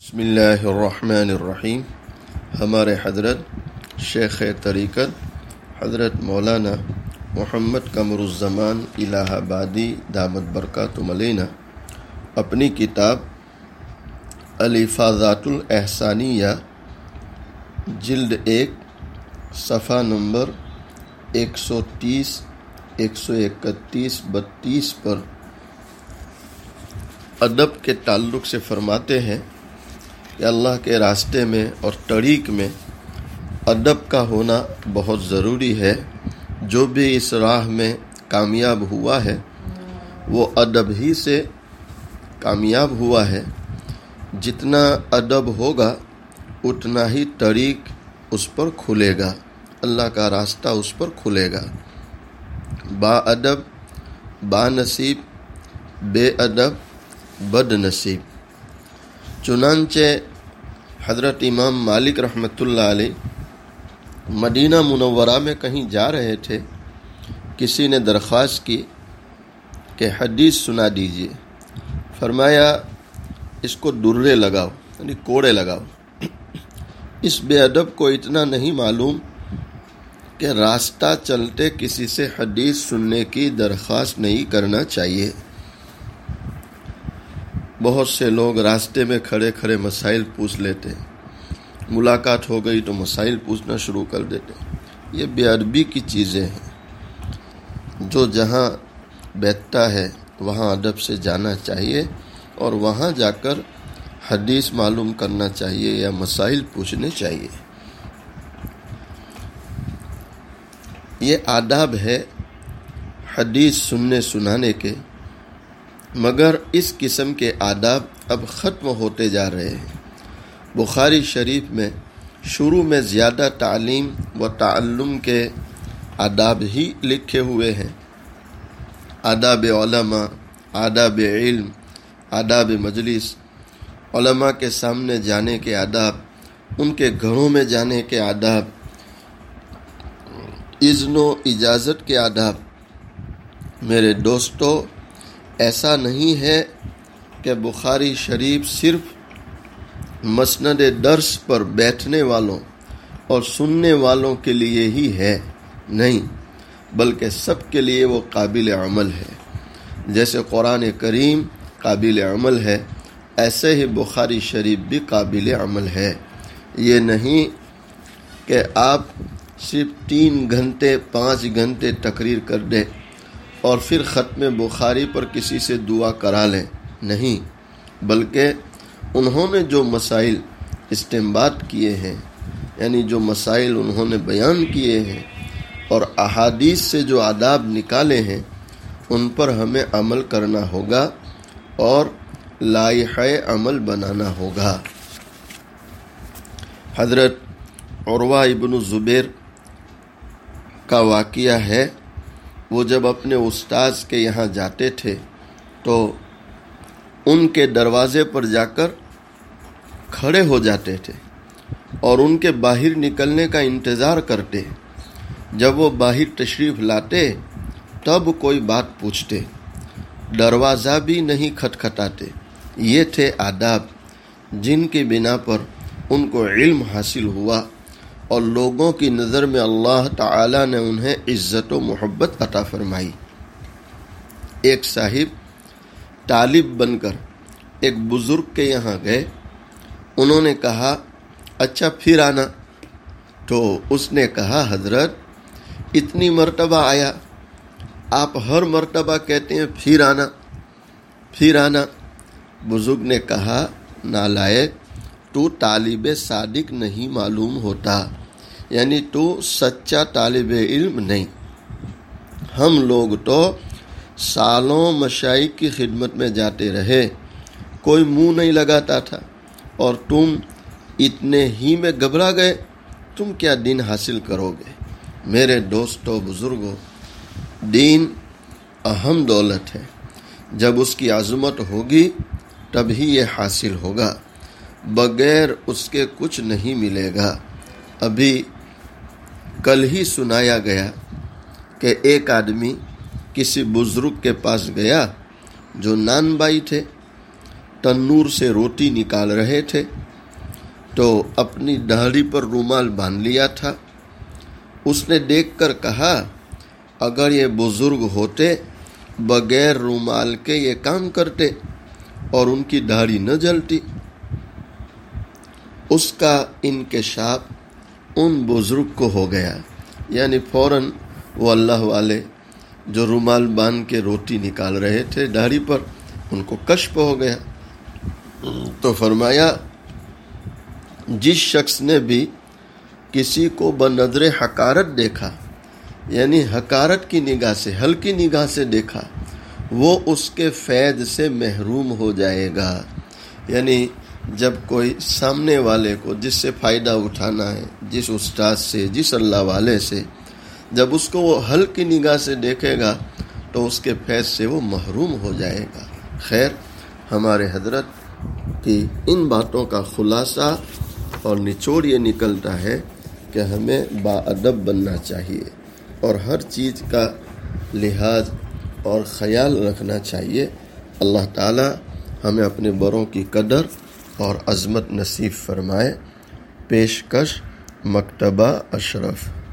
بسم اللہ الرحمن الرحیم۔ ہمارے حضرت شیخ طریقت حضرت مولانا محمد قمر الزمان الہ آبادی دامت برکاتہم علینا اپنی کتاب الافاضات الاحسانیہ جلد 1 صفحہ نمبر 130 131 32 پر ادب کے تعلق سے فرماتے ہیں کہ اللہ کے راستے میں اور طریق میں ادب کا ہونا بہت ضروری ہے۔ جو بھی اس راہ میں کامیاب ہوا ہے وہ ادب ہی سے کامیاب ہوا ہے۔ جتنا ادب ہوگا اتنا ہی طریق اس پر کھلے گا، اللہ کا راستہ اس پر کھلے گا۔ با ادب با نصیب، بے ادب بد نصیب۔ چنانچہ حضرت امام مالک رحمۃ اللہ علیہ مدینہ منورہ میں کہیں جا رہے تھے، کسی نے درخواست کی کہ حدیث سنا دیجیے۔ فرمایا اس کو درے لگاؤ، یعنی کوڑے لگاؤ۔ اس بے ادب کو اتنا نہیں معلوم کہ راستہ چلتے کسی سے حدیث سننے کی درخواست نہیں کرنا چاہیے۔ بہت سے لوگ راستے میں کھڑے کھڑے مسائل پوچھ لیتے ہیں، ملاقات ہو گئی تو مسائل پوچھنا شروع کر دیتے ہیں۔ یہ بے ادبی کی چیزیں ہیں۔ جو جہاں بیٹھتا ہے وہاں ادب سے جانا چاہیے اور وہاں جا کر حدیث معلوم کرنا چاہیے یا مسائل پوچھنے چاہیے۔ یہ آداب ہے حدیث سننے سنانے کے، مگر اس قسم کے آداب اب ختم ہوتے جا رہے ہیں۔ بخاری شریف میں شروع میں زیادہ تعلیم و تعلم کے آداب ہی لکھے ہوئے ہیں۔ آداب علماء، آداب علم، آداب مجلس، علماء کے سامنے جانے کے آداب، ان کے گھروں میں جانے کے آداب، اذن و اجازت کے آداب۔ میرے دوستو، ایسا نہیں ہے کہ بخاری شریف صرف مسند درس پر بیٹھنے والوں اور سننے والوں کے لیے ہی ہے، نہیں، بلکہ سب کے لیے وہ قابل عمل ہے۔ جیسے قرآن کریم قابل عمل ہے، ایسے ہی بخاری شریف بھی قابل عمل ہے۔ یہ نہیں کہ آپ صرف 3 گھنٹے 5 گھنٹے تقریر کر دیں اور پھر ختم بخاری پر کسی سے دعا کرا لیں، نہیں، بلکہ انہوں نے جو مسائل استنباط کیے ہیں، یعنی جو مسائل انہوں نے بیان کیے ہیں اور احادیث سے جو آداب نکالے ہیں، ان پر ہمیں عمل کرنا ہوگا اور لائحہ عمل بنانا ہوگا۔ حضرت عروہ ابن زبیر کا واقعہ ہے، وہ جب اپنے استاذ کے یہاں جاتے تھے تو ان کے دروازے پر جا کر کھڑے ہو جاتے تھے اور ان کے باہر نکلنے کا انتظار کرتے۔ جب وہ باہر تشریف لاتے تب کوئی بات پوچھتے، دروازہ بھی نہیں کھٹکھٹاتے۔ یہ تھے آداب جن کی بنا پر ان کو علم حاصل ہوا اور لوگوں کی نظر میں اللہ تعالیٰ نے انہیں عزت و محبت عطا فرمائی۔ ایک صاحب طالب بن کر ایک بزرگ کے یہاں گئے۔ انہوں نے کہا اچھا پھر آنا، تو اس نے کہا حضرت اتنی مرتبہ آیا، آپ ہر مرتبہ کہتے ہیں پھر آنا پھر آنا۔ بزرگ نے کہا نالائق، تو طالب صادق نہیں معلوم ہوتا، یعنی تو سچا طالب علم نہیں۔ ہم لوگ تو سالوں مشائخ کی خدمت میں جاتے رہے، کوئی منہ نہیں لگاتا تھا، اور تم اتنے ہی میں گھبرا گئے، تم کیا دین حاصل کرو گے؟ میرے دوستو بزرگوں، دین اہم دولت ہے، جب اس کی عظمت ہوگی تبھی یہ حاصل ہوگا، بغیر اس کے کچھ نہیں ملے گا۔ ابھی کل ہی سنایا گیا کہ ایک آدمی کسی بزرگ کے پاس گیا جو نان بائی تھے، تنور سے روٹی نکال رہے تھے تو اپنی داڑھی پر رومال باندھ لیا تھا۔ اس نے دیکھ کر کہا اگر یہ بزرگ ہوتے بغیر رومال کے یہ کام کرتے اور ان کی داڑھی نہ جلتی۔ اس کا انکشاف ان بزرگ کو ہو گیا، یعنی فوراً وہ اللہ والے جو رومال باندھ کے روٹی نکال رہے تھے داڑھی پر، ان کو کشف ہو گیا۔ تو فرمایا جس شخص نے بھی کسی کو بنظر حقارت دیکھا، یعنی حقارت کی نگاہ سے، ہلکی نگاہ سے دیکھا، وہ اس کے فیض سے محروم ہو جائے گا۔ یعنی جب کوئی سامنے والے کو جس سے فائدہ اٹھانا ہے، جس استاد سے، جس اللہ والے سے، جب اس کو وہ ہلکی نگاہ سے دیکھے گا تو اس کے فیض سے وہ محروم ہو جائے گا۔ خیر، ہمارے حضرت کی ان باتوں کا خلاصہ اور نچوڑ یہ نکلتا ہے کہ ہمیں باادب بننا چاہیے اور ہر چیز کا لحاظ اور خیال رکھنا چاہیے۔ اللہ تعالی ہمیں اپنے بڑوں کی قدر اور عظمت نصیب فرمائے۔ پیشکش مکتبہ اشرف۔